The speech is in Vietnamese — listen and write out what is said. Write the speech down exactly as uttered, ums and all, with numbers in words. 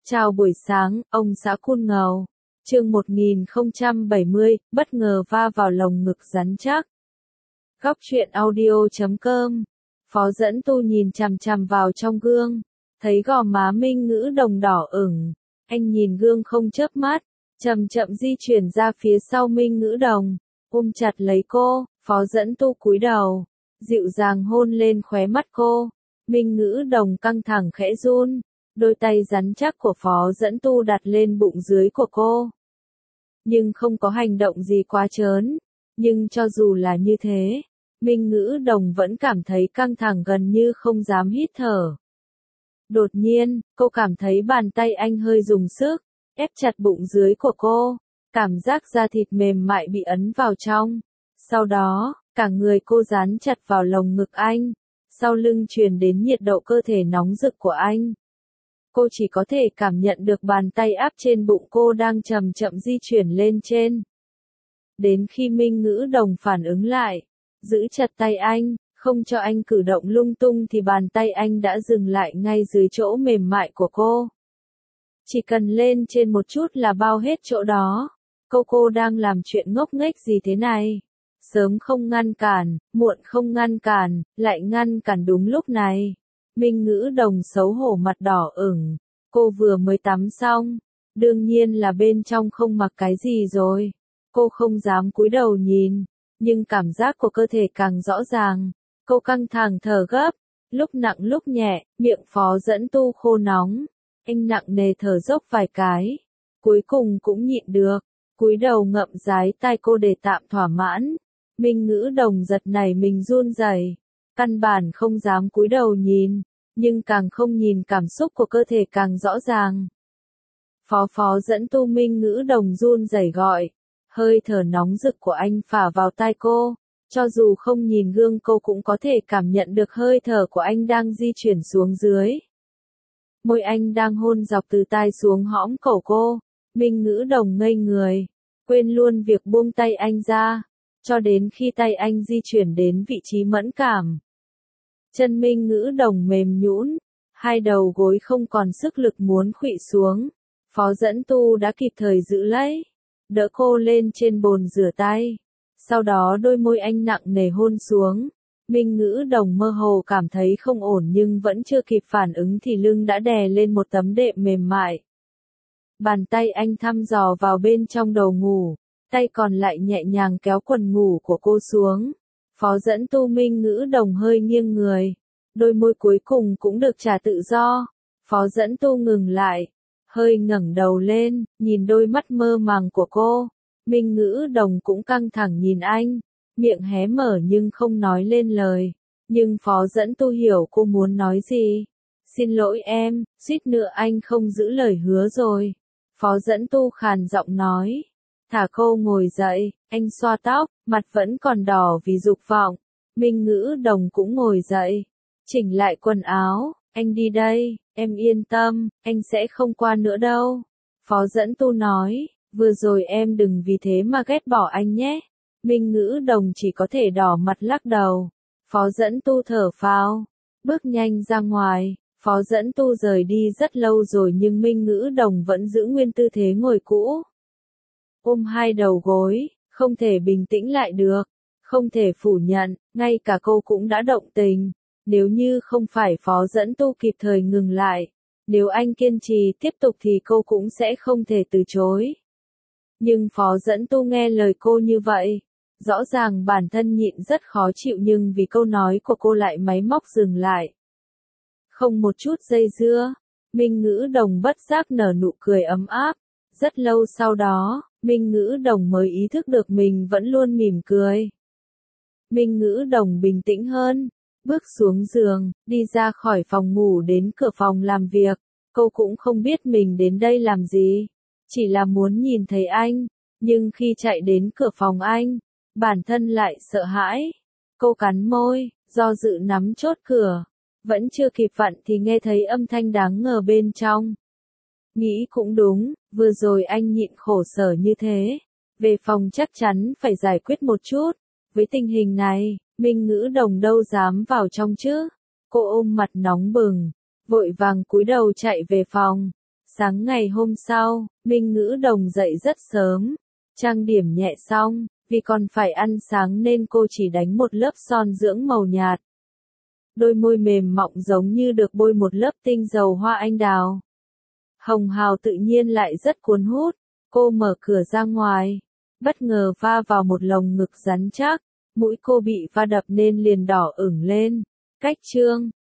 Chào buổi sáng, ông xã Cun Ngầu. Chương một nghìn không trăm bảy mươi, bất ngờ va vào lồng ngực rắn chắc. Góc truyện audio chấm com. Phó Dẫn Tu nhìn chằm chằm vào trong gương, thấy gò má Minh Ngữ Đồng đỏ ửng. Anh nhìn gương không chớp mắt, chậm chậm di chuyển ra phía sau Minh Ngữ Đồng, ôm chặt lấy cô. Phó Dẫn Tu cúi đầu, dịu dàng hôn lên khóe mắt cô. Minh Ngữ Đồng căng thẳng khẽ run. Đôi tay rắn chắc của Phó Dẫn Tu đặt lên bụng dưới của cô. Nhưng không có hành động gì quá trớn. Nhưng cho dù là như thế, Minh Ngữ Đồng vẫn cảm thấy căng thẳng gần như không dám hít thở. Đột nhiên, cô cảm thấy bàn tay anh hơi dùng sức, ép chặt bụng dưới của cô. Cảm giác da thịt mềm mại bị ấn vào trong. Sau đó, cả người cô dán chặt vào lồng ngực anh. Sau lưng truyền đến nhiệt độ cơ thể nóng rực của anh. Cô chỉ có thể cảm nhận được bàn tay áp trên bụng cô đang chậm chậm di chuyển lên trên. Đến khi Minh Ngữ Đồng phản ứng lại, giữ chặt tay anh, không cho anh cử động lung tung thì bàn tay anh đã dừng lại ngay dưới chỗ mềm mại của cô. Chỉ cần lên trên một chút là bao hết chỗ đó. Cô cô đang làm chuyện ngốc nghếch gì thế này? Sớm không ngăn cản, muộn không ngăn cản, lại ngăn cản đúng lúc này. Minh Ngữ Đồng xấu hổ mặt đỏ ửng, cô vừa mới tắm xong, đương nhiên là bên trong không mặc cái gì rồi. Cô không dám cúi đầu nhìn, nhưng cảm giác của cơ thể càng rõ ràng. Cô căng thẳng thở gấp, lúc nặng lúc nhẹ, miệng Phó Dẫn Tu khô nóng. Anh nặng nề thở dốc vài cái, cuối cùng cũng nhịn được, cúi đầu ngậm dái tai cô để tạm thỏa mãn. Minh Ngữ Đồng giật nảy mình run rẩy. Căn bản không dám cúi đầu nhìn, nhưng càng không nhìn cảm xúc của cơ thể càng rõ ràng. Phó Phó Dẫn Tu. Minh Ngữ Đồng run rẩy gọi, hơi thở nóng rực của anh phả vào tai cô, cho dù không nhìn gương cô cũng có thể cảm nhận được hơi thở của anh đang di chuyển xuống dưới. Môi anh đang hôn dọc từ tai xuống hõm cổ cô. Minh Ngữ Đồng ngây người, quên luôn việc buông tay anh ra, cho đến khi tay anh di chuyển đến vị trí mẫn cảm. Chân Minh Ngữ Đồng mềm nhũn, hai đầu gối không còn sức lực muốn khuỵu xuống. Phó Dẫn Tu đã kịp thời giữ lấy, đỡ cô lên trên bồn rửa tay. Sau đó đôi môi anh nặng nề hôn xuống. Minh Ngữ Đồng mơ hồ cảm thấy không ổn nhưng vẫn chưa kịp phản ứng thì lưng đã đè lên một tấm đệm mềm mại. Bàn tay anh thăm dò vào bên trong đầu ngủ, tay còn lại nhẹ nhàng kéo quần ngủ của cô xuống. Phó Dẫn Tu. Minh Ngữ Đồng hơi nghiêng người, đôi môi cuối cùng cũng được trả tự do. Phó Dẫn Tu ngừng lại, hơi ngẩng đầu lên, nhìn đôi mắt mơ màng của cô. Minh Ngữ Đồng cũng căng thẳng nhìn anh, miệng hé mở nhưng không nói lên lời. Nhưng Phó Dẫn Tu hiểu cô muốn nói gì. Xin lỗi em, suýt nữa anh không giữ lời hứa rồi. Phó Dẫn Tu khàn giọng nói. Thả cô ngồi dậy, anh xoa tóc, mặt vẫn còn đỏ vì dục vọng. Minh Ngữ Đồng cũng ngồi dậy, chỉnh lại quần áo. Anh đi đây, em yên tâm, anh sẽ không qua nữa đâu. Phó Dẫn Tu nói, vừa rồi em đừng vì thế mà ghét bỏ anh nhé. Minh Ngữ Đồng chỉ có thể đỏ mặt lắc đầu. Phó Dẫn Tu thở phào, bước nhanh ra ngoài. Phó Dẫn Tu rời đi rất lâu rồi nhưng Minh Ngữ Đồng vẫn giữ nguyên tư thế ngồi cũ. Ôm hai đầu gối, không thể bình tĩnh lại được, không thể phủ nhận, ngay cả cô cũng đã động tình. Nếu như không phải Phó Dẫn Tu kịp thời ngừng lại, nếu anh kiên trì tiếp tục thì cô cũng sẽ không thể từ chối. Nhưng Phó Dẫn Tu nghe lời cô như vậy, rõ ràng bản thân nhịn rất khó chịu nhưng vì câu nói của cô lại máy móc dừng lại. Không một chút dây dưa, Minh Ngữ Đồng bất giác nở nụ cười ấm áp. Rất lâu sau đó, Minh Ngữ Đồng mới ý thức được mình vẫn luôn mỉm cười. Minh Ngữ Đồng bình tĩnh hơn, bước xuống giường, đi ra khỏi phòng ngủ đến cửa phòng làm việc. Cô cũng không biết mình đến đây làm gì, chỉ là muốn nhìn thấy anh, nhưng khi chạy đến cửa phòng anh, bản thân lại sợ hãi. Cô cắn môi, do dự nắm chốt cửa, vẫn chưa kịp vặn thì nghe thấy âm thanh đáng ngờ bên trong. Nghĩ cũng đúng, vừa rồi anh nhịn khổ sở như thế, về phòng chắc chắn phải giải quyết một chút. Với tình hình này, Minh Ngữ Đồng đâu dám vào trong chứ. Cô ôm mặt nóng bừng, vội vàng cúi đầu chạy về phòng. Sáng ngày hôm sau, Minh Ngữ Đồng dậy rất sớm, trang điểm nhẹ xong, vì còn phải ăn sáng nên cô chỉ đánh một lớp son dưỡng màu nhạt. Đôi môi mềm mọng giống như được bôi một lớp tinh dầu hoa anh đào. Hồng hào tự nhiên lại rất cuốn hút, cô mở cửa ra ngoài, bất ngờ va vào một lồng ngực rắn chắc, mũi cô bị va đập nên liền đỏ ửng lên. Cách chương